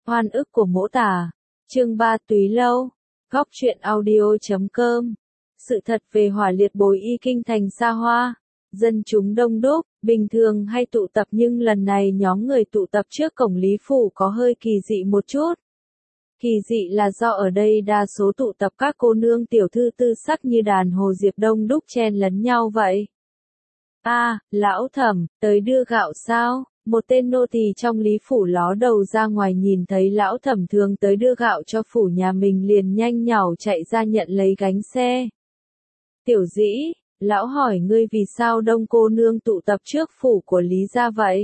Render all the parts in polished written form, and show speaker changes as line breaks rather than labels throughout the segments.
Oan ức của Mỗ Tà. Chương 3 Túy Lâu. Góc truyện audio.com. Sự thật về hỏa liệt bối y kinh thành xa hoa. Dân chúng đông đúc, bình thường hay tụ tập nhưng lần này nhóm người tụ tập trước cổng Lý Phủ có hơi kỳ dị một chút. Kỳ dị là do ở đây đa số tụ tập các cô nương tiểu thư tư sắc như đàn hồ diệp đông đúc chen lấn nhau vậy. Lão Thẩm, tới đưa gạo sao? Một tên nô tỳ trong Lý Phủ ló đầu ra ngoài nhìn thấy Lão Thẩm thường tới đưa gạo cho phủ nhà mình liền nhanh nhảu chạy ra nhận lấy gánh xe. Tiểu Dĩ, lão hỏi ngươi vì sao đông cô nương tụ tập trước phủ của Lý gia vậy?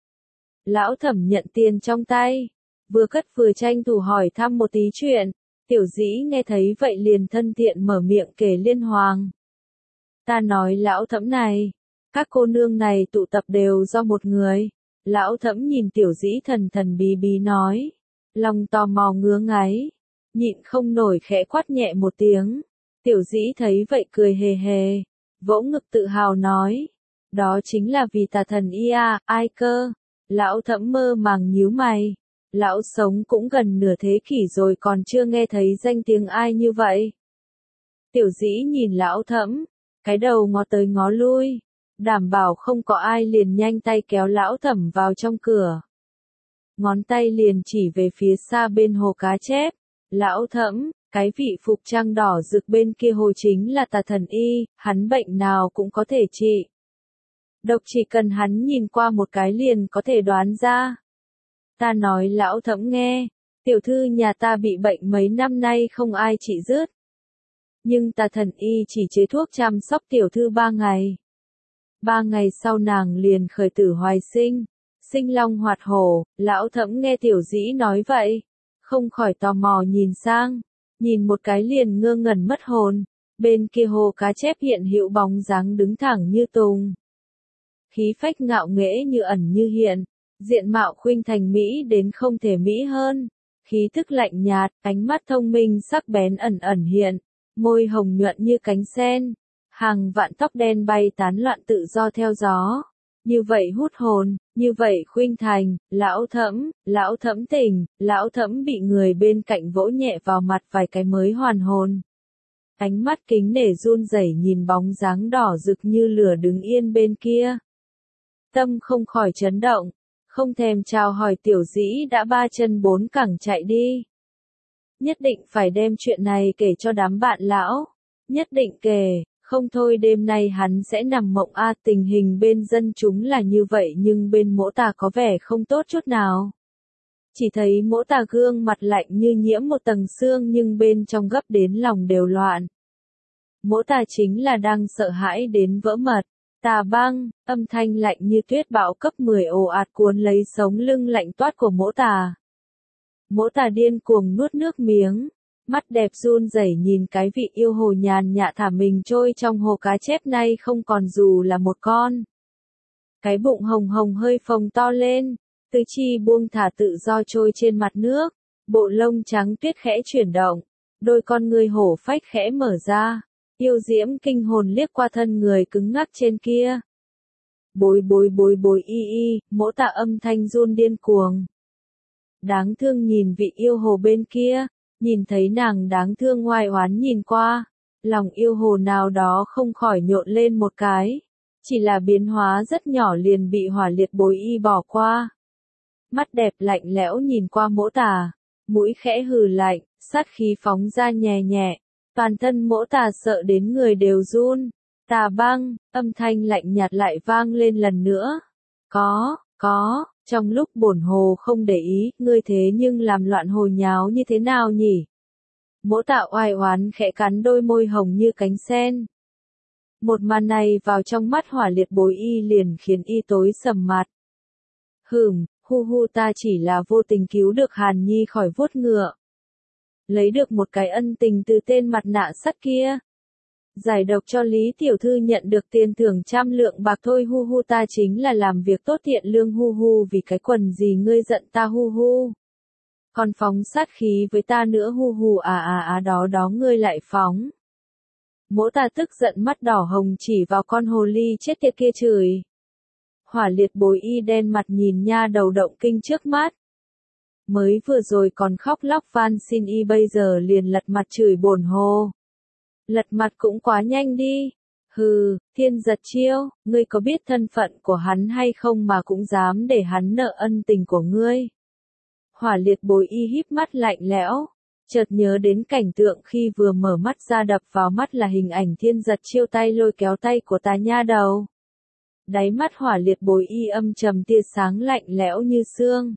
Lão Thẩm nhận tiền trong tay, vừa cất vừa tranh thủ hỏi thăm một tí chuyện. Tiểu Dĩ nghe thấy vậy liền thân thiện mở miệng kể liên hoàng. Ta nói Lão Thẩm này, các cô nương này tụ tập đều do một người. Lão Thẩm nhìn Tiểu Dĩ thần thần bí bí nói, lòng tò mò ngứa ngáy, nhịn không nổi khẽ quát nhẹ một tiếng. Tiểu Dĩ thấy vậy cười hề hề, vỗ ngực tự hào nói, đó chính là vì tà thần y à, ai cơ? Lão Thẩm mơ màng nhíu mày, lão sống cũng gần nửa thế kỷ rồi còn chưa nghe thấy danh tiếng ai như vậy. Tiểu Dĩ nhìn Lão Thẩm, cái đầu ngó tới ngó lui, đảm bảo không có ai liền nhanh tay kéo Lão Thẩm vào trong cửa. Ngón tay liền chỉ về phía xa bên hồ cá chép. Lão Thẩm, cái vị phục trang đỏ rực bên kia hồ chính là tà thần y, hắn bệnh nào cũng có thể trị. Độc chỉ cần hắn nhìn qua một cái liền có thể đoán ra. Ta nói Lão Thẩm nghe, tiểu thư nhà ta bị bệnh mấy năm nay không ai trị dứt. Nhưng tà thần y chỉ chế thuốc chăm sóc tiểu thư 3 ngày. 3 ngày sau nàng liền khởi tử hoài sinh, sinh long hoạt hổ. Lão Thẩm nghe Tiểu Dĩ nói vậy, không khỏi tò mò nhìn sang, nhìn một cái liền ngơ ngẩn mất hồn. Bên kia hồ cá chép hiện hữu bóng dáng đứng thẳng như tùng, khí phách ngạo nghễ như ẩn như hiện, diện mạo khuynh thành mỹ đến không thể mỹ hơn, khí thức lạnh nhạt, ánh mắt thông minh sắc bén ẩn ẩn hiện, môi hồng nhuận như cánh sen, hàng vạn tóc đen bay tán loạn tự do theo gió. Như vậy hút hồn, như vậy khuynh thành. Lão Thẩm tỉnh, Lão Thẩm bị người bên cạnh vỗ nhẹ vào mặt vài cái mới hoàn hồn. Ánh mắt kính nể run rẩy nhìn bóng dáng đỏ rực như lửa đứng yên bên kia. Tâm không khỏi chấn động, không thèm chào hỏi Tiểu Dĩ đã 3 chân 4 cẳng chạy đi. Nhất định phải đem chuyện này kể cho đám bạn lão, nhất định kể. Không thôi đêm nay hắn sẽ nằm mộng tình hình bên dân chúng là như vậy nhưng bên Mỗ Tà có vẻ không tốt chút nào. Chỉ thấy Mỗ Tà gương mặt lạnh như nhiễm một tầng sương nhưng bên trong gấp đến lòng đều loạn. Mỗ Tà chính là đang sợ hãi đến vỡ mật. Tà băng, âm thanh lạnh như tuyết bão cấp 10 ồ ạt cuốn lấy sống lưng lạnh toát của Mỗ Tà. Mỗ Tà điên cuồng nuốt nước miếng. Mắt đẹp run rẩy nhìn cái vị yêu hồ nhàn nhã thả mình trôi trong hồ cá chép nay không còn dù là một con. Cái bụng hồng hồng hơi phồng to lên, tứ chi buông thả tự do trôi trên mặt nước, bộ lông trắng tuyết khẽ chuyển động, đôi con người hổ phách khẽ mở ra, yêu diễm kinh hồn liếc qua thân người cứng ngắc trên kia. Bối y, Mỗ Tà âm thanh run điên cuồng. Đáng thương nhìn vị yêu hồ bên kia. Nhìn thấy nàng đáng thương oai oán nhìn qua, lòng yêu hồ nào đó không khỏi nhộn lên một cái, chỉ là biến hóa rất nhỏ liền bị hỏa liệt bối y bỏ qua. Mắt đẹp lạnh lẽo nhìn qua Mỗ Tà, mũi khẽ hừ lạnh, sát khí phóng ra nhẹ nhẹ, toàn thân Mỗ Tà sợ đến người đều run. Tà băng, âm thanh lạnh nhạt lại vang lên lần nữa. Có. Trong lúc bổn hồ không để ý, ngươi thế nhưng làm loạn hồ nháo như thế nào nhỉ? Mỗ Tà oai oán khẽ cắn đôi môi hồng như cánh sen. Một màn này vào trong mắt hỏa liệt bối y liền khiến y tối sầm mặt. Hu ta chỉ là vô tình cứu được Hàn Nhi khỏi vuốt ngựa. Lấy được một cái ân tình từ tên mặt nạ sắt kia. Giải độc cho Lý tiểu thư nhận được tiền thưởng 100 lượng bạc thôi. Hu ta chính là làm việc tốt thiện lương. Hu vì cái quần gì ngươi giận ta. Hu còn phóng sát khí với ta nữa. Hu đó ngươi lại phóng. Mỗ Tà tức giận mắt đỏ hồng chỉ vào con hồ ly chết tiệt kia chửi. Hỏa liệt bối y đen mặt nhìn nha đầu động kinh trước mắt. mới vừa rồi còn khóc lóc van xin y bây giờ liền lật mặt chửi bổn hồ. Lật mặt cũng quá nhanh đi. Hừ, Thiên Giật Chiêu, ngươi có biết thân phận của hắn hay không mà cũng dám để hắn nợ ân tình của ngươi. Hỏa Liệt Bồi Y híp mắt lạnh lẽo, chợt nhớ đến cảnh tượng khi vừa mở mắt ra đập vào mắt là hình ảnh Thiên Giật Chiêu tay lôi kéo tay của tà nha đầu. Đáy mắt Hỏa Liệt Bồi Y âm trầm tia sáng lạnh lẽo như xương.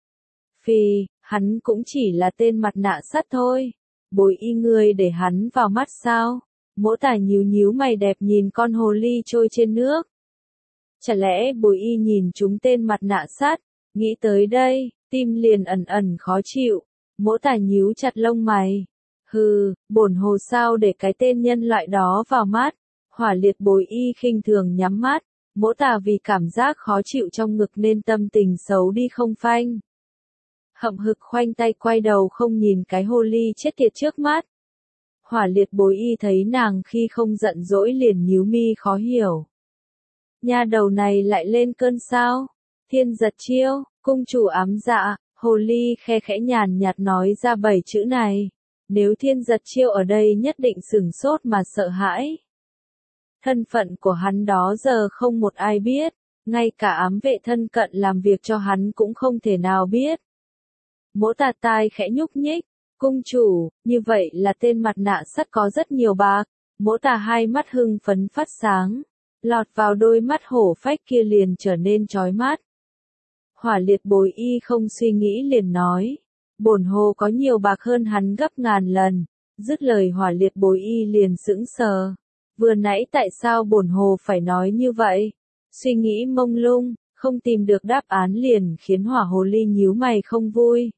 Phì, hắn cũng chỉ là tên mặt nạ sắt thôi. Bồi Y ngươi để hắn vào mắt sao? Mỗ Tả nhíu nhíu mày đẹp nhìn con hồ ly trôi trên nước. Chả lẽ Bồi Y nhìn chúng tên mặt nạ sắt? Nghĩ tới đây, tim liền ẩn ẩn khó chịu. Mỗ Tả nhíu chặt lông mày. Hừ, bổn hồ sao để cái tên nhân loại đó vào mắt? Hỏa Liệt Bồi Y khinh thường nhắm mắt. Mỗ Tả vì cảm giác khó chịu trong ngực nên tâm tình xấu đi không phanh. Hậm hực khoanh tay quay đầu không nhìn cái hồ ly chết tiệt trước mắt. Hỏa Liệt Bồi Y thấy nàng khi không giận dỗi liền nhíu mi khó hiểu. Nha đầu này lại lên cơn sao? Thiên Giật Chiêu, cung chủ ám dạ, hồ ly khe khẽ nhàn nhạt nói ra 7 chữ này. Nếu Thiên Giật Chiêu ở đây nhất định sửng sốt mà sợ hãi. Thân phận của hắn đó giờ không một ai biết, ngay cả ám vệ thân cận làm việc cho hắn cũng không thể nào biết. Mỗ Tà tai khẽ nhúc nhích, cung chủ, như vậy là tên mặt nạ sắt có rất nhiều bạc. Mỗ Tà hai mắt hưng phấn phát sáng, lọt vào đôi mắt hổ phách kia liền trở nên chói mắt. Hỏa Liệt Bồi Y không suy nghĩ liền nói, bổn hồ có nhiều bạc hơn hắn gấp ngàn lần. Dứt lời Hỏa Liệt Bồi Y liền sững sờ. Vừa nãy tại sao bổn hồ phải nói như vậy? Suy nghĩ mông lung, không tìm được đáp án liền khiến hỏa hồ ly nhíu mày không vui.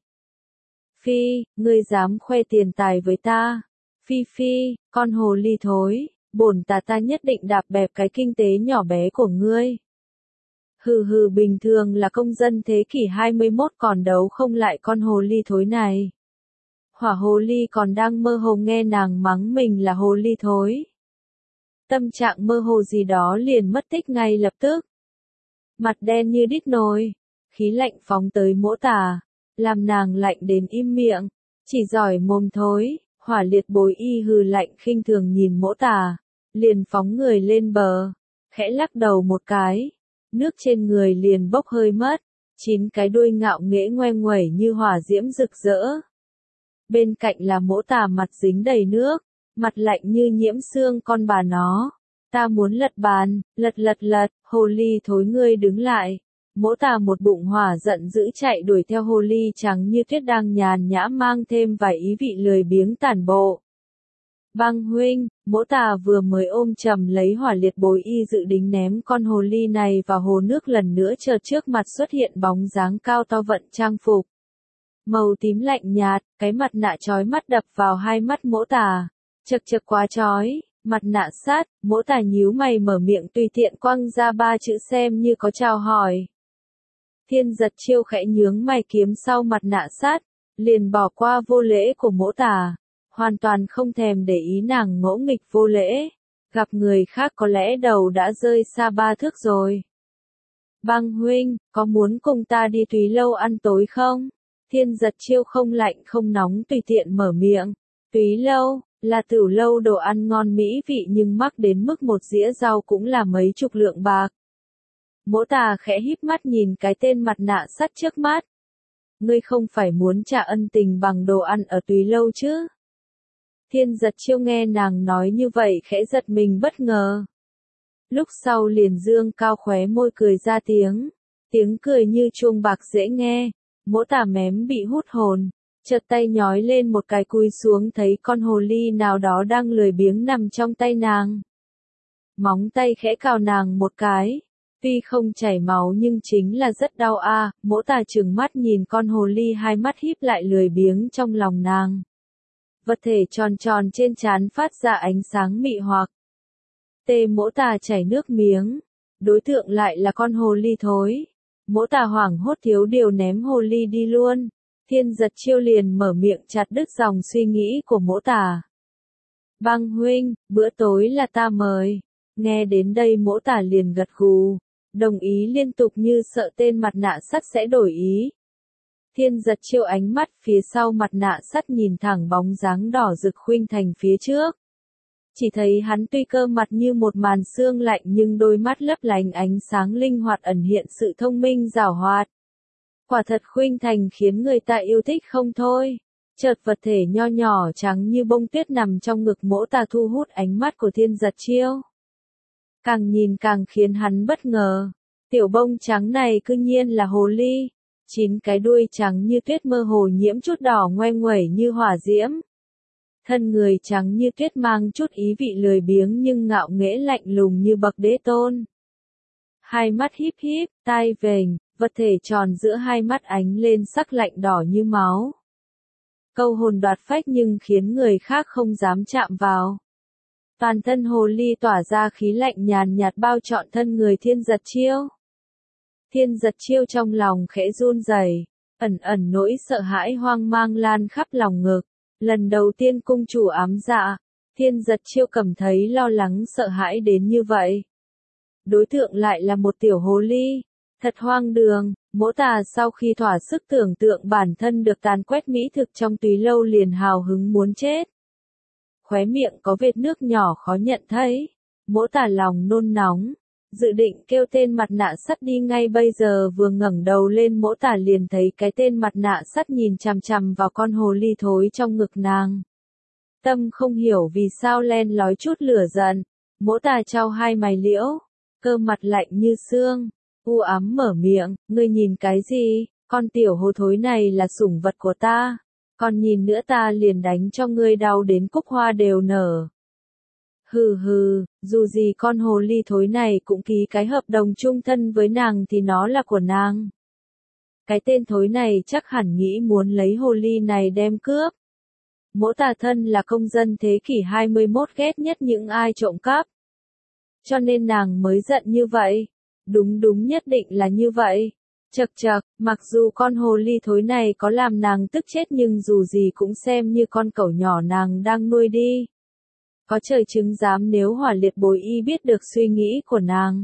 Phi, ngươi dám khoe tiền tài với ta? Phi phi, con hồ ly thối, bổn ta nhất định đạp bẹp cái kinh tế nhỏ bé của ngươi. Hừ hừ, bình thường là công dân thế kỷ 21 còn đấu không lại con hồ ly thối này. Hỏa hồ ly còn đang mơ hồ nghe nàng mắng mình là hồ ly thối. Tâm trạng mơ hồ gì đó liền mất tích ngay lập tức. Mặt đen như đít nồi, khí lạnh phóng tới Mỗ Tà, làm nàng lạnh đến im miệng, chỉ giỏi mồm thối. Hỏa Liệt Bồi Y hừ lạnh khinh thường nhìn Mỗ Tà, liền phóng người lên bờ, khẽ lắc đầu một cái, nước trên người liền bốc hơi mất, 9 cái đuôi ngạo nghễ ngoe nguẩy như hỏa diễm rực rỡ. Bên cạnh là Mỗ Tà mặt dính đầy nước, mặt lạnh như nhiễm xương con bà nó. Ta muốn lật bàn, lật, hồ ly thối ngươi đứng lại. Mỗ Tà một bụng hỏa giận dữ chạy đuổi theo hồ ly trắng như tuyết đang nhàn nhã mang thêm vài ý vị lười biếng tản bộ. Băng huynh, Mỗ Tà vừa mới ôm chầm lấy Hỏa Liệt Bồi Y dự định ném con hồ ly này vào hồ nước lần nữa, chợt trước mặt xuất hiện bóng dáng cao to vận trang phục. Màu tím lạnh nhạt, cái mặt nạ chói mắt đập vào hai mắt Mỗ Tà. Chật chật quá chói, mặt nạ sát, Mỗ Tà nhíu mày mở miệng tùy tiện quăng ra 3 chữ xem như có chào hỏi. Thiên Giật Chiêu khẽ nhướng mày kiếm sau mặt nạ sát, liền bỏ qua vô lễ của Mỗ Tà, hoàn toàn không thèm để ý nàng ngỗ nghịch vô lễ, gặp người khác có lẽ đầu đã rơi xa 3 thước rồi. Băng huynh, có muốn cùng ta đi Túy Lâu ăn tối không? Thiên Giật Chiêu không lạnh không nóng tùy tiện mở miệng. Túy Lâu là tửu lâu đồ ăn ngon mỹ vị nhưng mắc đến mức một dĩa rau cũng là mấy chục lượng bạc. Mỗ Tà khẽ híp mắt nhìn cái tên mặt nạ sắt trước mắt. Ngươi không phải muốn trả ân tình bằng đồ ăn ở Túy Lâu chứ? Thiên Giật Chiêu nghe nàng nói như vậy khẽ giật mình bất ngờ. Lúc sau liền dương cao khóe môi cười ra tiếng cười như chuông bạc dễ nghe. Mỗ Tà mém bị hút hồn, chợt tay nhói lên một cái cúi xuống thấy con hồ ly nào đó đang lười biếng nằm trong tay nàng. Móng tay khẽ cào nàng một cái, tuy không chảy máu nhưng chính là rất đau a. Mỗ Tà trừng mắt nhìn con hồ ly hai mắt híp lại lười biếng trong lòng nàng. Vật thể tròn tròn trên trán phát ra ánh sáng mị hoặc. Mỗ Tà chảy nước miếng, đối tượng lại là con hồ ly thối. Mỗ Tà hoảng hốt thiếu điều ném hồ ly đi luôn. Thiên Giật Chiêu liền mở miệng chặt đứt dòng suy nghĩ của Mỗ Tà. Băng huynh, bữa tối là ta mời. Nghe đến đây Mỗ Tà liền gật gù, đồng ý liên tục như sợ tên mặt nạ sắt sẽ đổi ý. Thiên Giật Chiêu ánh mắt phía sau mặt nạ sắt nhìn thẳng bóng dáng đỏ rực Khuynh Thành phía trước. Chỉ thấy hắn tuy cơ mặt như một màn sương lạnh nhưng đôi mắt lấp lánh ánh sáng linh hoạt ẩn hiện sự thông minh giảo hoạt. Quả thật Khuynh Thành khiến người ta yêu thích không thôi. Chợt vật thể nho nhỏ trắng như bông tuyết nằm trong ngực Mỗ Tà thu hút ánh mắt của Thiên Giật Chiêu. Càng nhìn càng khiến hắn bất ngờ. Tiểu bông trắng này cư nhiên là hồ ly. 9 cái đuôi trắng như tuyết mơ hồ nhiễm chút đỏ ngoe nguẩy như hỏa diễm. Thân người trắng như tuyết mang chút ý vị lười biếng nhưng ngạo nghễ lạnh lùng như bậc đế tôn. Hai mắt híp híp, tai vểnh, vật thể tròn giữa hai mắt ánh lên sắc lạnh đỏ như máu. Câu hồn đoạt phách nhưng khiến người khác không dám chạm vào. Toàn thân hồ ly tỏa ra khí lạnh nhàn nhạt bao trọn thân người Thiên Giật Chiêu. Thiên Giật Chiêu trong lòng khẽ run rẩy, ẩn ẩn nỗi sợ hãi hoang mang lan khắp lòng ngực. Lần đầu tiên cung chủ ám dạ, Thiên Giật Chiêu cảm thấy lo lắng sợ hãi đến như vậy. Đối tượng lại là một tiểu hồ ly, thật hoang đường. Mỗ Tà sau khi thỏa sức tưởng tượng bản thân được tàn quét mỹ thực trong Túy Lâu liền hào hứng muốn chết. Khóe miệng có vệt nước nhỏ khó nhận thấy. Mỗ Tà lòng nôn nóng, dự định kêu tên mặt nạ sắt đi ngay bây giờ, vừa ngẩng đầu lên Mỗ Tà liền thấy cái tên mặt nạ sắt nhìn chằm chằm vào con hồ ly thối trong ngực nàng. Tâm không hiểu vì sao len lói chút lửa giận. Mỗ Tà chau hai mày liễu, cơ mặt lạnh như xương, u ám mở miệng, ngươi nhìn cái gì, con tiểu hồ thối này là sủng vật của ta, còn nhìn nữa ta liền đánh cho ngươi đau đến cúc hoa đều nở. Hừ hừ, dù gì con hồ ly thối này cũng ký cái hợp đồng chung thân với nàng thì nó là của nàng. Cái tên thối này chắc hẳn nghĩ muốn lấy hồ ly này đem cướp. Mỗ Tà thân là công dân thế kỷ 21 ghét nhất những ai trộm cắp. Cho nên nàng mới giận như vậy. Đúng nhất định là như vậy. Chậc chậc, mặc dù con hồ ly thối này có làm nàng tức chết nhưng dù gì cũng xem như con cẩu nhỏ nàng đang nuôi đi. Có trời chứng dám nếu Hỏa Liệt Bồi Y biết được suy nghĩ của nàng,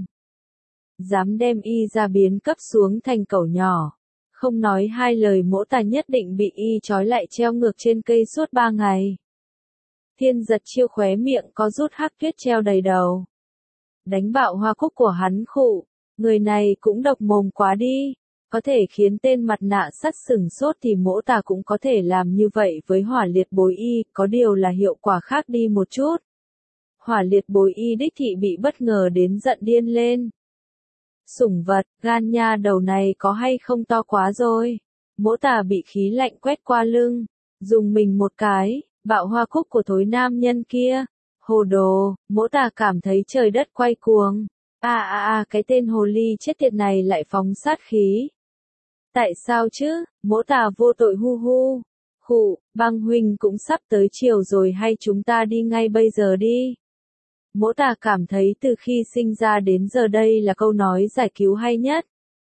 dám đem y ra biến cấp xuống thành cẩu nhỏ. Không nói hai lời Mỗ Tà nhất định bị y trói lại treo ngược trên cây suốt 3 ngày. Thiên Giật Chiêu khóe miệng có rút hắc tuyết treo đầy đầu. Đánh bạo hoa cúc của hắn khụ, người này cũng độc mồm quá đi. Có thể khiến tên mặt nạ sắt sửng sốt thì Mỗ Tà cũng có thể làm như vậy với Hỏa Liệt Bồi Y, có điều là hiệu quả khác đi một chút. Hỏa Liệt Bồi Y đích thị bị bất ngờ đến giận điên lên. Sủng vật, gan nha đầu này có hay không to quá rồi. Mỗ Tà bị khí lạnh quét qua lưng, dùng mình một cái, bạo hoa cúc của thối nam nhân kia. Hồ đồ, Mỗ Tà cảm thấy trời đất quay cuồng. Cái tên hồ ly chết tiệt này lại phóng sát khí. Tại sao chứ, Mỗ Tà vô tội hu hu. Khụ, Băng huynh cũng sắp tới chiều rồi hay chúng ta đi ngay bây giờ đi. Mỗ Tà cảm thấy từ khi sinh ra đến giờ đây là câu nói giải cứu hay nhất.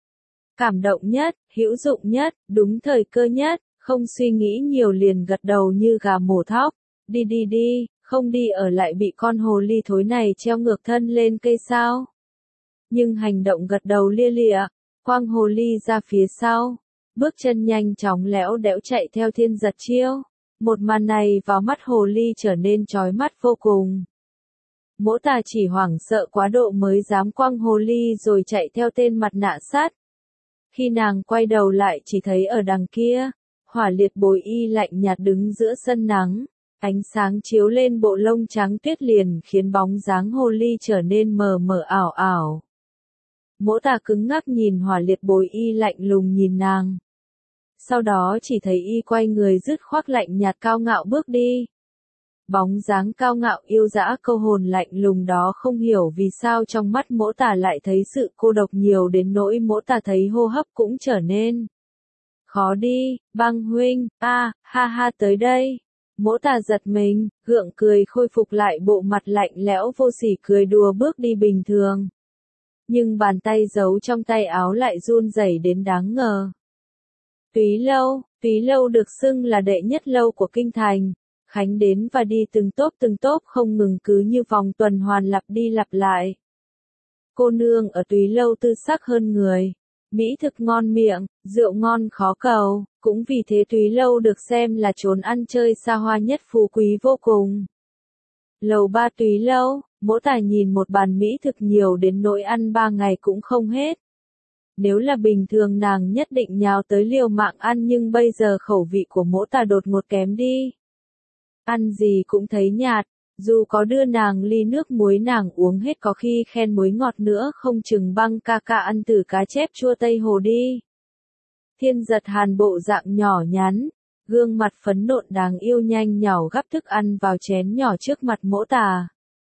Cảm động nhất, hữu dụng nhất, đúng thời cơ nhất, không suy nghĩ nhiều liền gật đầu như gà mổ thóc. Đi, không đi ở lại bị con hồ ly thối này treo ngược thân lên cây sao. Nhưng hành động gật đầu lia lịa, quăng hồ ly ra phía sau, bước chân nhanh chóng lẽo đẽo chạy theo Thiên Giật Chiêu. Một màn này vào mắt hồ ly trở nên chói mắt vô cùng. Mỗ Tà chỉ hoảng sợ quá độ mới dám quăng hồ ly rồi chạy theo tên mặt nạ sắt. Khi nàng quay đầu lại chỉ thấy ở đằng kia, Hỏa Liệt Bồi Y lạnh nhạt đứng giữa sân nắng. Ánh sáng chiếu lên bộ lông trắng tuyết liền khiến bóng dáng hồ ly trở nên mờ mờ ảo ảo. Mỗ Tà cứng ngắc nhìn Hỏa Liệt Bồi Y lạnh lùng nhìn nàng. Sau đó chỉ thấy y quay người dứt khoác lạnh nhạt cao ngạo bước đi. Bóng dáng cao ngạo yêu dã câu hồn lạnh lùng đó không hiểu vì sao trong mắt Mỗ Tà lại thấy sự cô độc nhiều đến nỗi Mỗ Tà thấy hô hấp cũng trở nên khó đi. Băng huynh, ha tới đây. Mỗ Tà giật mình, gượng cười khôi phục lại bộ mặt lạnh lẽo vô sỉ cười đùa bước đi bình thường. Nhưng bàn tay giấu trong tay áo lại run rẩy đến đáng ngờ. Túy Lâu được xưng là đệ nhất lâu của kinh thành. Khánh đến và đi từng tốp không ngừng cứ như vòng tuần hoàn lặp đi lặp lại. Cô nương ở Túy Lâu tư sắc hơn người. Mỹ thực ngon miệng, rượu ngon khó cầu, cũng vì thế Túy Lâu được xem là chốn ăn chơi xa hoa nhất phú quý vô cùng. Lầu 3 Túy Lâu, Mỗ Tả nhìn một bàn mỹ thực nhiều đến nỗi ăn 3 ngày cũng không hết. Nếu là bình thường nàng nhất định nhào tới liều mạng ăn, nhưng bây giờ khẩu vị của Mỗ Tả đột ngột kém đi. Ăn gì cũng thấy nhạt, dù có đưa nàng ly nước muối nàng uống hết có khi khen muối ngọt nữa không chừng. Băng ca ca ăn từ cá chép chua Tây Hồ đi. Thiên Giật Hàn bộ dạng nhỏ nhắn, gương mặt phấn nộn đáng yêu nhanh nhảu gắp thức ăn vào chén nhỏ trước mặt Mỗ Tả.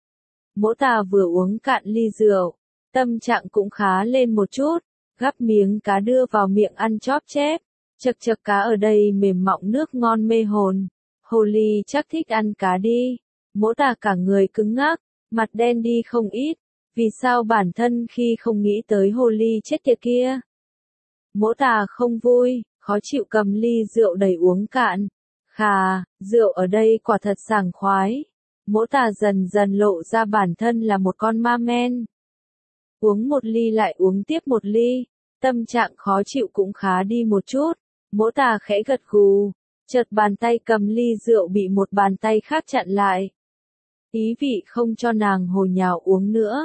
Mỗ Tả vừa uống cạn ly rượu, tâm trạng cũng khá lên một chút, gắp miếng cá đưa vào miệng ăn chóp chép, chật chật cá ở đây mềm mọng nước ngon mê hồn. Hồ ly chắc thích ăn cá đi. Mỗ Tả cả người cứng ngắc, mặt đen đi không ít, vì sao bản thân khi không nghĩ tới hồ ly chết tiệt kia. Mỗ Tả không vui, khó chịu cầm ly rượu đầy uống cạn. Khà, rượu ở đây quả thật sảng khoái. Mỗ Tả dần dần lộ ra bản thân là một con ma men. Uống một ly lại uống tiếp một ly, tâm trạng khó chịu cũng khá đi một chút. Mỗ Tả khẽ gật gù, chợt bàn tay cầm ly rượu bị một bàn tay khác chặn lại. Ý vị không cho nàng hồ nhào uống nữa.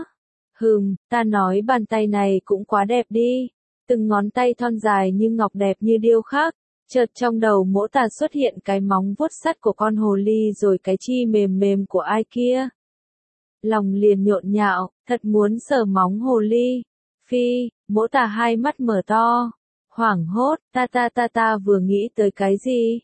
Ta nói bàn tay này cũng quá đẹp đi. Từng ngón tay thon dài như ngọc đẹp như điêu khắc. Chợt trong đầu Mỗ Tả xuất hiện cái móng vuốt sắt của con hồ ly rồi cái chi mềm mềm của ai kia. Lòng liền nhộn nhạo, thật muốn sờ móng hồ ly. Phi, Mỗ Tả hai mắt mở to. Hoảng hốt, ta vừa nghĩ tới cái gì?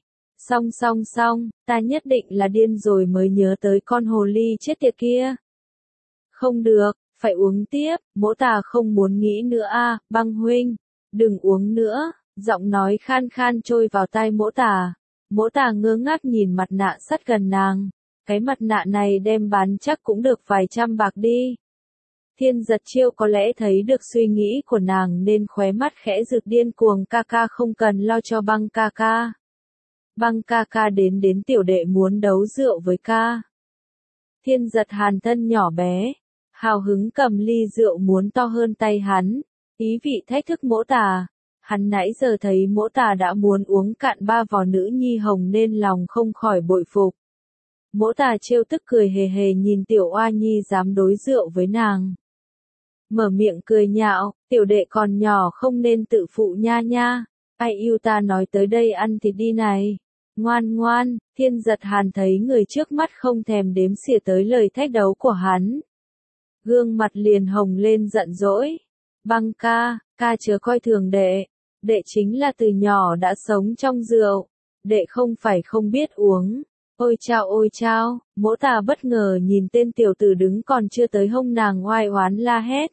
Xong, ta nhất định là điên rồi mới nhớ tới con hồ ly chết tiệt kia. Không được, phải uống tiếp, Mỗ Tả không muốn nghĩ nữa a, Băng huynh, đừng uống nữa, giọng nói khan khan trôi vào tai Mỗ Tả. Mỗ Tả ngơ ngác nhìn mặt nạ sắt gần nàng, cái mặt nạ này đem bán chắc cũng được vài trăm bạc đi. Thiên Giật Chiêu có lẽ thấy được suy nghĩ của nàng nên khóe mắt khẽ rực điên cuồng. Ca ca không cần lo cho Băng ca ca. Băng ca ca đến tiểu đệ muốn đấu rượu với ca. Thiên Giật Hàn thân nhỏ bé, hào hứng cầm ly rượu muốn to hơn tay hắn, ý vị thách thức Mỗ Tả. Hắn nãy giờ thấy Mỗ Tả đã muốn uống cạn 3 vò nữ nhi hồng nên lòng không khỏi bội phục. Mỗ Tả trêu tức cười hề hề nhìn tiểu oa nhi dám đối rượu với nàng. Mở miệng cười nhạo, tiểu đệ còn nhỏ không nên tự phụ nha nha. Ai yêu ta nói tới đây ăn thịt đi này. Ngoan, Thiên Giật Hàn thấy người trước mắt không thèm đếm xỉa tới lời thách đấu của hắn. Gương mặt liền hồng lên giận dỗi. Băng ca chớ coi thường đệ. Đệ chính là từ nhỏ đã sống trong rượu. Đệ không phải không biết uống. Ôi chao, Mỗ Tả bất ngờ nhìn tên tiểu tử đứng còn chưa tới hông nàng oai oán la hét.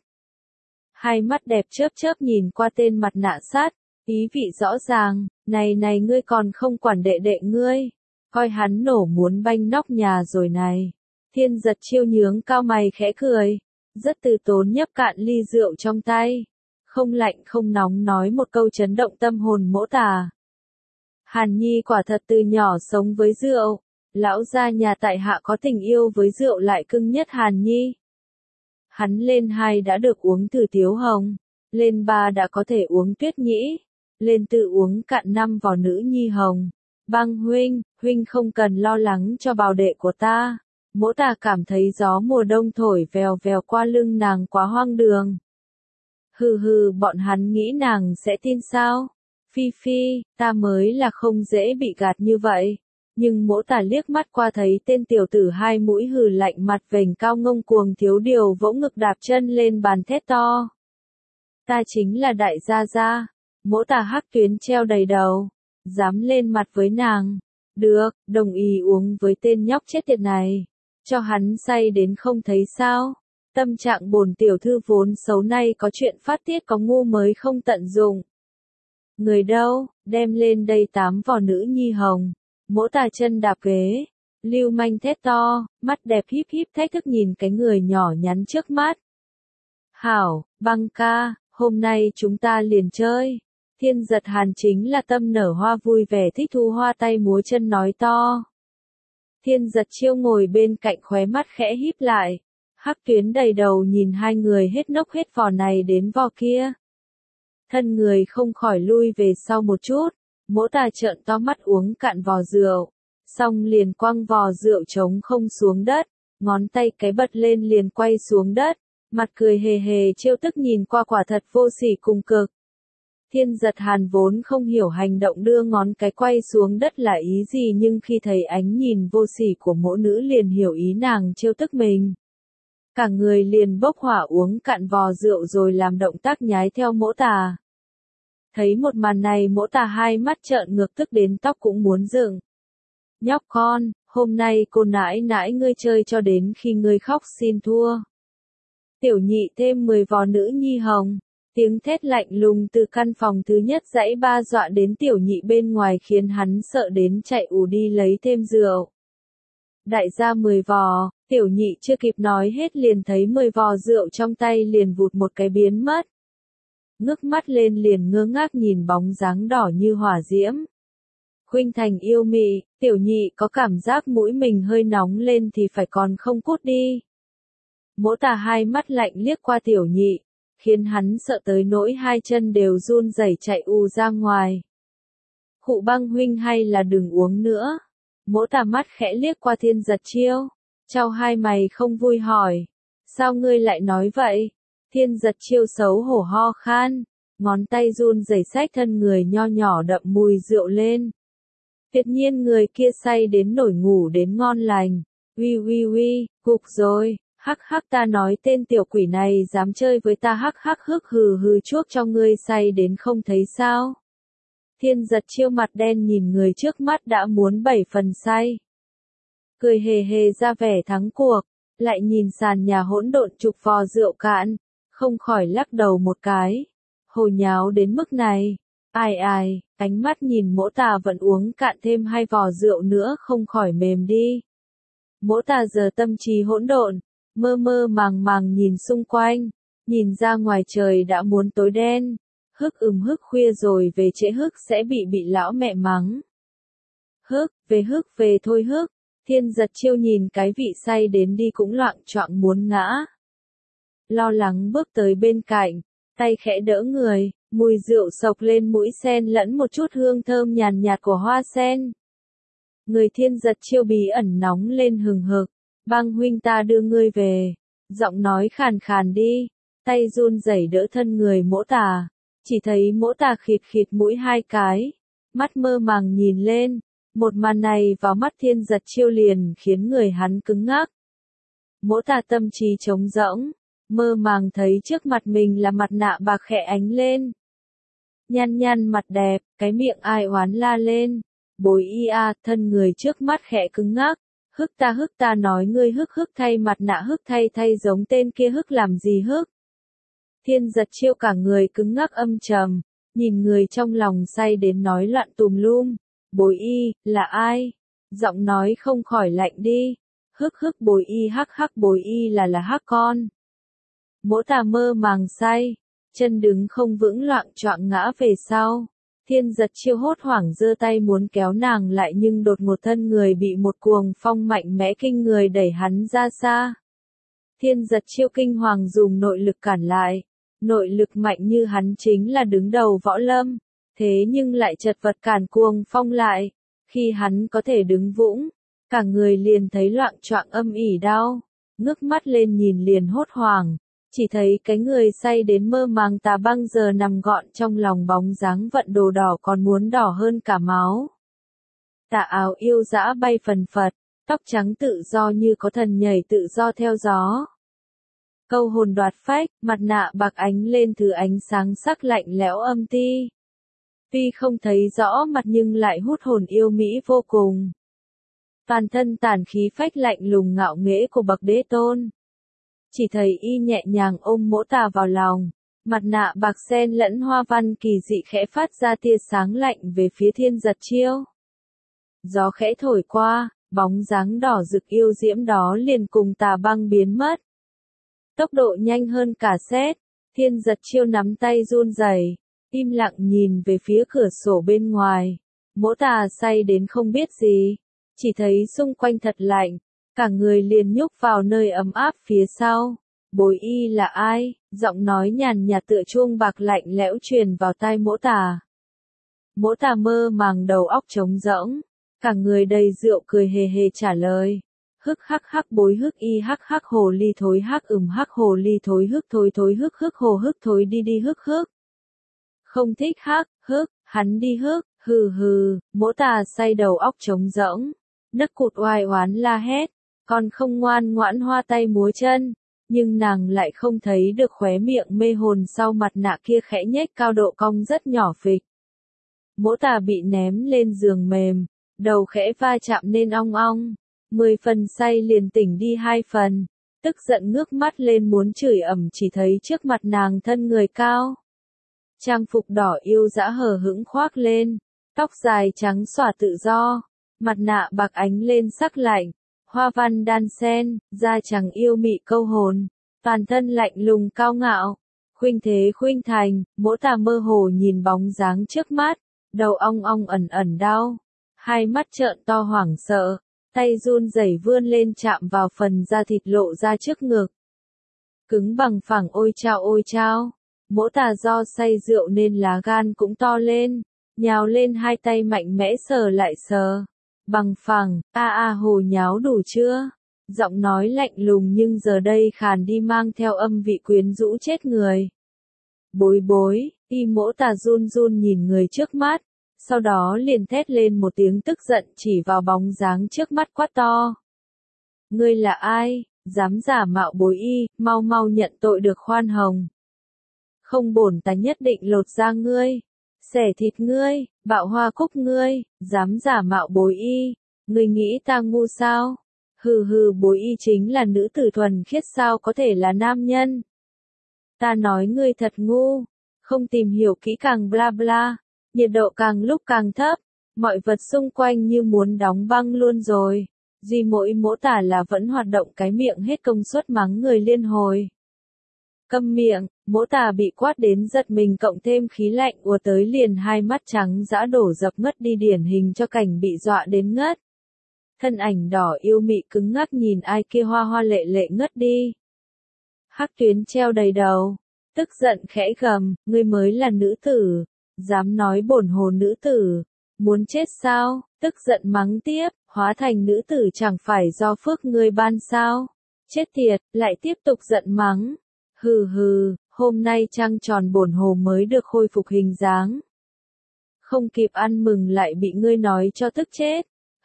Hai mắt đẹp chớp nhìn qua tên mặt nạ sắt, ý vị rõ ràng, này ngươi còn không quản đệ đệ ngươi, coi hắn nổ muốn banh nóc nhà rồi này. Thiên Giật Chiêu nhướng cao mày khẽ cười, rất từ tốn nhấp cạn ly rượu trong tay, không lạnh không nóng nói một câu chấn động tâm hồn Mỗ Tả. Hàn Nhi quả thật từ nhỏ sống với rượu, lão gia nhà tại hạ có tình yêu với rượu lại cưng nhất Hàn Nhi. Hắn lên 2 đã được uống thử Tiếu Hồng, lên 3 đã có thể uống Tuyết Nhĩ, lên 4 uống cạn 5 vò nữ nhi hồng. Băng huynh không cần lo lắng cho bào đệ của ta. Mỗ Tả cảm thấy gió mùa đông thổi vèo vèo qua lưng nàng quá hoang đường. Bọn hắn nghĩ nàng sẽ tin sao? Phi, ta mới là không dễ bị gạt như vậy. Nhưng Mỗ Tả liếc mắt qua thấy tên tiểu tử hai mũi hừ lạnh mặt vểnh cao ngông cuồng thiếu điều vỗ ngực đạp chân lên bàn thét to. Ta chính là đại gia. Mỗ Tả hắc tuyến treo đầy đầu, dám lên mặt với nàng. Được, đồng ý uống với tên nhóc chết tiệt này. Cho hắn say đến không thấy sao. Tâm trạng bổn tiểu thư vốn xấu nay có chuyện phát tiết có ngu mới không tận dụng. Người đâu, đem lên đây 8 vò nữ nhi hồng. Mỗ Tả chân đạp ghế, lưu manh thét to, mắt đẹp híp thách thức nhìn cái người nhỏ nhắn trước mắt. Hảo, Băng ca, hôm nay chúng ta liền chơi. Thiên Giật Hàn chính là tâm nở hoa vui vẻ thích thu hoa tay múa chân nói to. Thiên Giật Chiêu ngồi bên cạnh khóe mắt khẽ híp lại, hắc tuyến đầy đầu nhìn hai người hết nốc hết vò này đến vò kia. thân người không khỏi lui về sau một chút, Mỗ Tà trợn to mắt uống cạn vò rượu, xong liền quăng vò rượu trống không xuống đất, ngón tay cái bật lên liền quay xuống đất, mặt cười hề hề trêu tức nhìn qua quả thật vô sỉ cùng cực. Thiên Giật Hàn vốn không hiểu hành động đưa ngón cái quay xuống đất là ý gì, nhưng khi thấy ánh nhìn vô sỉ của mỗ nữ liền hiểu ý nàng trêu tức mình. Cả người liền bốc hỏa uống cạn vò rượu rồi làm động tác nhái theo Mỗ Tà. Thấy một màn này Mỗ Tà hai mắt trợn ngược tức đến tóc cũng muốn dựng. Nhóc con, hôm nay cô nãi nãi ngươi chơi cho đến khi ngươi khóc xin thua. Tiểu nhị thêm 10 vò nữ nhi hồng. Tiếng thét lạnh lùng từ căn phòng thứ nhất dãy ba dọa đến tiểu nhị bên ngoài khiến hắn sợ đến chạy ù đi lấy thêm rượu. Đại gia 10 vò, tiểu nhị chưa kịp nói hết liền thấy 10 vò rượu trong tay liền vụt một cái biến mất. Ngước mắt lên liền ngơ ngác nhìn bóng dáng đỏ như hỏa diễm. Khuynh Thành yêu mị, tiểu nhị có cảm giác mũi mình hơi nóng lên thì phải còn không cút đi. Mỗ Tà hai mắt lạnh liếc qua tiểu nhị, khiến hắn sợ tới nỗi hai chân đều run rẩy chạy ù ra ngoài. Khụ Băng huynh hay là đừng uống nữa. Mỗ Tà mắt khẽ liếc qua Thiên Giật Chiêu, chau hai mày không vui hỏi, sao ngươi lại nói vậy? Thiên Giật Chiêu xấu hổ ho khan, ngón tay run rẩy xách thân người nho nhỏ đậm mùi rượu lên. Tuyệt nhiên người kia say đến nổi ngủ đến ngon lành, uy, cục rồi. Hắc hắc, ta nói tên tiểu quỷ này dám chơi với ta, hắc hắc hức hừ hừ, chuốc cho ngươi say đến không thấy sao. Thiên Giật Chiêu mặt đen nhìn người trước mắt đã muốn 7 phần say. Cười hề hề ra vẻ thắng cuộc, lại nhìn sàn nhà hỗn độn chục vò rượu cạn, không khỏi lắc đầu một cái. Hồ nháo đến mức này, ai, ánh mắt nhìn Mỗ Tà vẫn uống cạn thêm 2 vò rượu nữa không khỏi mềm đi. Mỗ Tà giờ tâm trí hỗn độn, mơ màng nhìn xung quanh, nhìn ra ngoài trời đã muốn tối đen, hức khuya rồi về trễ hức sẽ bị lão mẹ mắng. Hức về thôi hức, Thiên Giật Chiêu nhìn cái vị say đến đi cũng loạng choạng muốn ngã. Lo lắng bước tới bên cạnh, tay khẽ đỡ người, mùi rượu sộc lên mũi sen lẫn một chút hương thơm nhàn nhạt của hoa sen. Người Thiên Giật Chiêu bí ẩn nóng lên hừng hực. Băng huynh ta đưa ngươi về. Giọng nói khàn khàn đi, tay run rẩy đỡ thân người Mỗ Tà. Chỉ thấy Mỗ Tà khịt mũi 2 cái, mắt mơ màng nhìn lên. Một màn này vào mắt Thiên Giật Chiêu liền khiến người hắn cứng ngắc. Mỗ Tà tâm trí trống rỗng, mơ màng thấy trước mặt mình là mặt nạ bạc khẽ ánh lên. Nhăn mặt đẹp, cái miệng ai oán la lên. Bối y a, thân người trước mắt khẽ cứng ngắc. Hức ta nói ngươi hức thay mặt nạ, hức thay giống tên kia, hức làm gì hức? Thiên Giật Chiêu cả người cứng ngắc âm trầm, nhìn người trong lòng say đến nói loạn tùm lum. Bối y, là ai? Giọng nói không khỏi lạnh đi. Hức bối y, hắc bối y là hắc con. Mỗ Tà mơ màng say, chân đứng không vững loạng choạng ngã về sau. Thiên Giật Chiêu hốt hoảng giơ tay muốn kéo nàng lại nhưng đột ngột thân người bị một cuồng phong mạnh mẽ kinh người đẩy hắn ra xa. Thiên Giật Chiêu kinh hoàng dùng nội lực cản lại. Nội lực mạnh như hắn chính là đứng đầu võ lâm, thế nhưng lại chật vật cản cuồng phong lại. Khi hắn có thể đứng vững, cả người liền thấy loạng choạng âm ỉ đau, ngước mắt lên nhìn liền hốt hoảng. Chỉ thấy cái người say đến mơ màng Tà Băng giờ nằm gọn trong lòng bóng dáng vận đồ đỏ còn muốn đỏ hơn cả máu. Tà áo yêu dã bay phần phật, tóc trắng tự do như có thần nhảy tự do theo gió. Câu hồn đoạt phách, mặt nạ bạc ánh lên thứ ánh sáng sắc lạnh lẽo âm ti. Tuy không thấy rõ mặt nhưng lại hút hồn yêu mỹ vô cùng. Toàn thân tàn khí phách lạnh lùng ngạo nghễ của bậc đế tôn. Chỉ thấy y nhẹ nhàng ôm Mỗ Tà vào lòng, mặt nạ bạc sen lẫn hoa văn kỳ dị khẽ phát ra tia sáng lạnh về phía Thiên Giật Chiêu. Gió khẽ thổi qua, bóng dáng đỏ rực yêu diễm đó liền cùng Tà Băng biến mất. Tốc độ nhanh hơn cả sét, Thiên Giật Chiêu nắm tay run rẩy, im lặng nhìn về phía cửa sổ bên ngoài. Mỗ Tà say đến không biết gì, chỉ thấy xung quanh thật lạnh. Cả người liền nhúc vào nơi ấm áp phía sau. Bối y là ai? Giọng nói nhàn nhạt tựa chuông bạc lạnh lẽo truyền vào tai Mỗ Tà. Mỗ Tà mơ màng đầu óc trống rỗng, cả người đầy rượu cười hề hề trả lời. Hức hắc hắc bối hức y hắc hắc hồ ly thối hắc hắc hồ ly thối hức thối hức hức hồ hức thối đi hức hức. Không thích hắc, hức, hắn đi hức, hừ hừ, Mỗ Tà say đầu óc trống rỗng, nấc cụt oai oán la hét, còn không ngoan ngoãn hoa tay múa chân, nhưng nàng lại không thấy được khóe miệng mê hồn sau mặt nạ kia khẽ nhếch cao độ cong rất nhỏ phịch. Mỗ Tà bị ném lên giường mềm, đầu khẽ va chạm nên ong ong, 10 phần say liền tỉnh đi 2 phần, tức giận ngước mắt lên muốn chửi ầm chỉ thấy trước mặt nàng thân người cao. Trang phục đỏ yêu dã hờ hững khoác lên, tóc dài trắng xõa tự do, mặt nạ bạc ánh lên sắc lạnh, hoa văn đan sen, da trắng yêu mị câu hồn, toàn thân lạnh lùng cao ngạo, khuynh thế khuynh thành. Mỗ Tà mơ hồ nhìn bóng dáng trước mắt, đầu ong ong ẩn ẩn đau, hai mắt trợn to hoảng sợ, tay run rẩy vươn lên chạm vào phần da thịt lộ ra trước ngực. Cứng bằng phẳng ôi chao. Mỗ Tà do say rượu nên lá gan cũng to lên, nhào lên hai tay mạnh mẽ sờ lại sờ. Bằng phẳng, hồ nháo đủ chưa? Giọng nói lạnh lùng nhưng giờ đây khàn đi mang theo âm vị quyến rũ chết người. Bối, Mỗ Tà run run nhìn người trước mắt, sau đó liền thét lên một tiếng tức giận chỉ vào bóng dáng trước mắt quát to. Ngươi là ai, dám giả mạo bối y, mau nhận tội được khoan hồng. Không bổn ta nhất định lột da ngươi, xẻ thịt ngươi, bạo hoa cúc ngươi, dám giả mạo bối y, ngươi nghĩ ta ngu sao? Hừ bối y chính là nữ tử thuần khiết sao có thể là nam nhân? Ta nói ngươi thật ngu, không tìm hiểu kỹ càng bla bla, nhiệt độ càng lúc càng thấp, mọi vật xung quanh như muốn đóng băng luôn rồi. Duy mỗi Mỗ Tà là vẫn hoạt động cái miệng hết công suất mắng người liên hồi. Câm miệng, Mỗ Tà bị quát đến giật mình cộng thêm khí lạnh ùa tới liền hai mắt trắng dã đổ dập ngất đi điển hình cho cảnh bị dọa đến ngất. Thân ảnh đỏ yêu mị cứng ngắc nhìn ai kia hoa lệ lệ ngất đi. Hắc tuyến treo đầy đầu, tức giận khẽ gầm, ngươi mới là nữ tử, dám nói bổn hồ nữ tử, muốn chết sao? Tức giận mắng tiếp, hóa thành nữ tử chẳng phải do phước ngươi ban sao? Chết tiệt, lại tiếp tục giận mắng. Hừ, hôm nay trăng tròn bổn hồ mới được khôi phục hình dáng. Không kịp ăn mừng lại bị ngươi nói cho tức chết.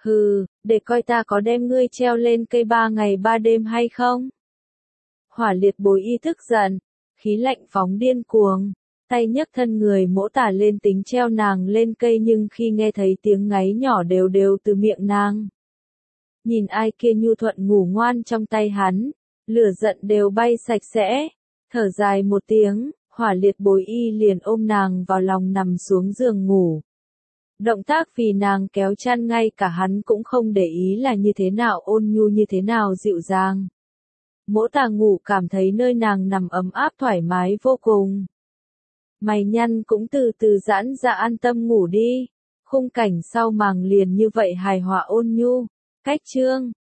Để coi ta có đem ngươi treo lên cây 3 ngày 3 đêm hay không? Hỏa liệt bối y tức giận, khí lạnh phóng điên cuồng, tay nhấc thân người Mỗ Tà lên tính treo nàng lên cây nhưng khi nghe thấy tiếng ngáy nhỏ đều từ miệng nàng. Nhìn ai kia nhu thuận ngủ ngoan trong tay hắn, lửa giận đều bay sạch sẽ. Thở dài một tiếng, hỏa liệt bối y liền ôm nàng vào lòng nằm xuống giường ngủ. Động tác vì nàng kéo chăn ngay cả hắn cũng không để ý là như thế nào ôn nhu như thế nào dịu dàng. Mỗ Tà ngủ cảm thấy nơi nàng nằm ấm áp thoải mái vô cùng. Mày nhăn cũng từ từ giãn ra an tâm ngủ đi. Khung cảnh sau màng liền như vậy hài hòa ôn nhu. Cách chương